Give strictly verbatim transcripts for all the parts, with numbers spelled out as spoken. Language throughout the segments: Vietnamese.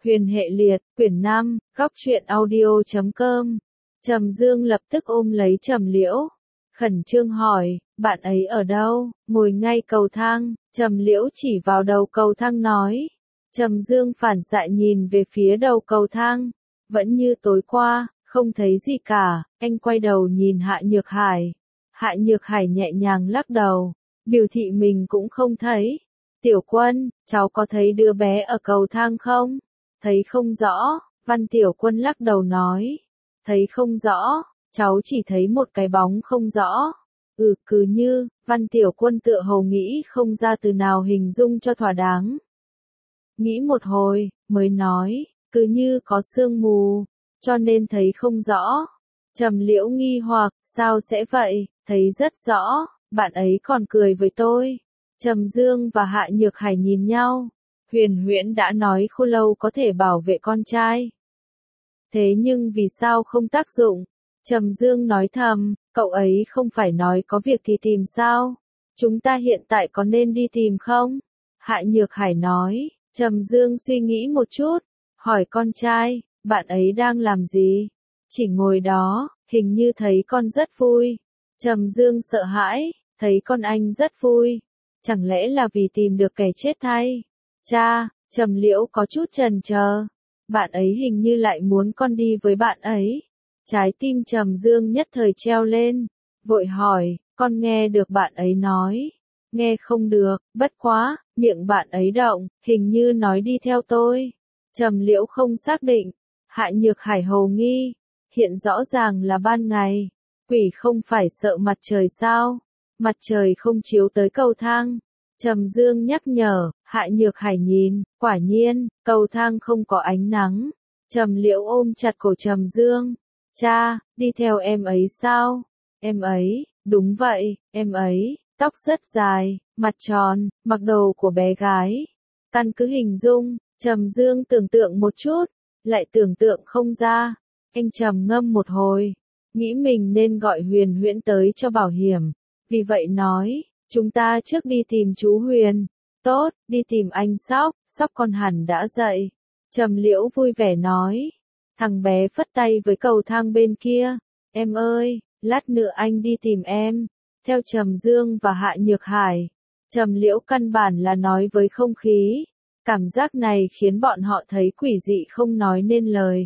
Huyền hệ liệt, quyển năm, góc truyện audio chấm com. Trầm Dương lập tức ôm lấy Trầm Liễu, khẩn trương hỏi, bạn ấy ở đâu? Ngồi ngay cầu thang. Trầm Liễu chỉ vào đầu cầu thang nói. Trầm Dương phản xạ nhìn về phía đầu cầu thang, vẫn như tối qua, không thấy gì cả. Anh quay đầu nhìn Hạ Nhược Hải. Hạ Nhược Hải nhẹ nhàng lắc đầu, biểu thị mình cũng không thấy. Tiểu Quân, cháu có thấy đứa bé ở cầu thang không? Thấy không rõ. Văn Tiểu Quân lắc đầu nói. Thấy không rõ, cháu chỉ thấy một cái bóng không rõ. Ừ, cứ như, Văn Tiểu Quân tựa hồ nghĩ không ra từ nào hình dung cho thỏa đáng. Nghĩ một hồi, mới nói, cứ như có sương mù, cho nên thấy không rõ. Trầm Liễu nghi hoặc, sao sẽ vậy, thấy rất rõ, bạn ấy còn cười với tôi. Trầm Dương và Hạ Nhược Hải nhìn nhau. Huyền Huyễn đã nói Khô Lâu có thể bảo vệ con trai. Thế nhưng vì sao không tác dụng? Trầm Dương nói thầm, cậu ấy không phải nói có việc thì tìm sao? Chúng ta hiện tại có nên đi tìm không? Hạ Nhược Hải nói. Trầm Dương suy nghĩ một chút, hỏi con trai, bạn ấy đang làm gì? Chỉ ngồi đó, hình như thấy con rất vui. Trầm Dương sợ hãi, thấy con anh rất vui. Chẳng lẽ là vì tìm được kẻ chết thay? Cha, Trầm Liễu có chút chần chờ. Bạn ấy hình như lại muốn con đi với bạn ấy. Trái tim Trầm Dương nhất thời treo lên, vội hỏi, con nghe được bạn ấy nói. Nghe không được, bất quá, miệng bạn ấy động, hình như nói đi theo tôi. Trầm Liễu không xác định. Hạ Nhược Hải hồ nghi, hiện rõ ràng là ban ngày. Quỷ không phải sợ mặt trời sao? Mặt trời không chiếu tới cầu thang. Trầm Dương nhắc nhở. Hạ Nhược Hải nhìn, quả nhiên, cầu thang không có ánh nắng. Trầm Liễu ôm chặt cổ Trầm Dương. Cha, đi theo em ấy sao? Em ấy, đúng vậy, em ấy, tóc rất dài, mặt tròn, mặc đồ của bé gái. Căn cứ hình dung, Trầm Dương tưởng tượng một chút, lại tưởng tượng không ra. Anh trầm ngâm một hồi, nghĩ mình nên gọi Huyền Huyễn tới cho bảo hiểm. Vì vậy nói, chúng ta trước đi tìm chú Huyền. Tốt, đi tìm anh Sóc, Sóc con hẳn đã dậy. Trầm Liễu vui vẻ nói. Thằng bé phất tay với cầu thang bên kia. Em ơi, lát nữa anh đi tìm em. Theo Trầm Dương và Hạ Nhược Hải. Trầm Liễu căn bản là nói với không khí. Cảm giác này khiến bọn họ thấy quỷ dị không nói nên lời.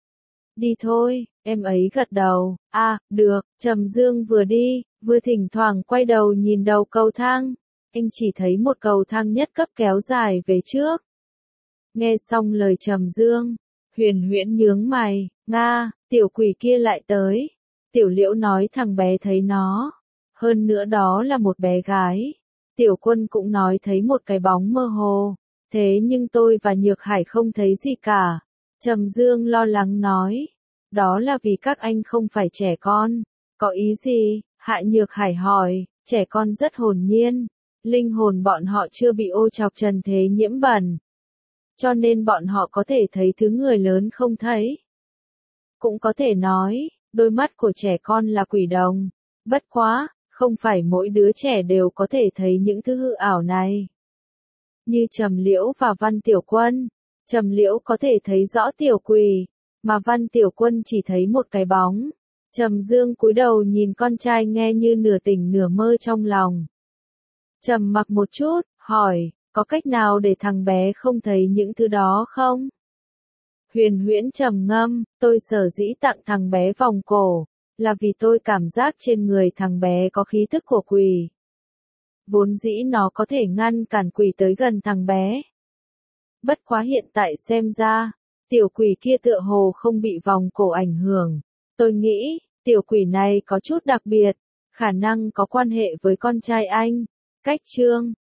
Đi thôi, em ấy gật đầu. À, được. Trầm Dương vừa đi, vừa thỉnh thoảng quay đầu nhìn đầu cầu thang. Anh chỉ thấy một cầu thang nhất cấp kéo dài về trước. Nghe xong lời Trầm Dương, Huyền Huyễn nhướng mày, Nga, tiểu quỷ kia lại tới. Tiểu Liễu nói thằng bé thấy nó. Hơn nữa đó là một bé gái. Tiểu Quân cũng nói thấy một cái bóng mơ hồ. Thế nhưng tôi và Nhược Hải không thấy gì cả. Trầm Dương lo lắng nói. Đó là vì các anh không phải trẻ con. Có ý gì? Hạ Nhược Hải hỏi. Trẻ con rất hồn nhiên. Linh hồn bọn họ chưa bị ô trọc trần thế nhiễm bẩn. Cho nên bọn họ có thể thấy thứ người lớn không thấy. Cũng có thể nói, đôi mắt của trẻ con là quỷ đồng. Bất quá, không phải mỗi đứa trẻ đều có thể thấy những thứ hư ảo này. Như Trầm Liễu và Văn Tiểu Quân. Trầm Liễu có thể thấy rõ tiểu quỷ, mà Văn Tiểu Quân chỉ thấy một cái bóng. Trầm Dương cúi đầu nhìn con trai nghe như nửa tỉnh nửa mơ trong lòng. Trầm mặc một chút, hỏi, có cách nào để thằng bé không thấy những thứ đó không? Huyền Huyễn trầm ngâm, tôi sở dĩ tặng thằng bé vòng cổ, là vì tôi cảm giác trên người thằng bé có khí thức của quỷ. Vốn dĩ nó có thể ngăn cản quỷ tới gần thằng bé. Bất quá hiện tại xem ra, tiểu quỷ kia tựa hồ không bị vòng cổ ảnh hưởng. Tôi nghĩ, tiểu quỷ này có chút đặc biệt, khả năng có quan hệ với con trai anh. Cách chương